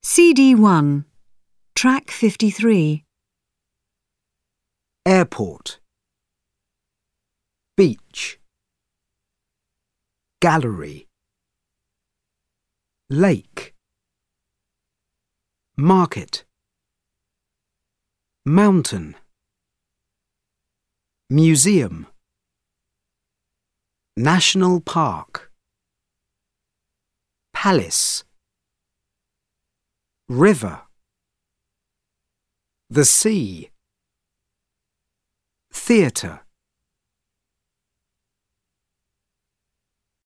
CD1, Track 53. Airport, beach, gallery, lake, market, mountain, museum, national park, palace, river, the sea, theatre.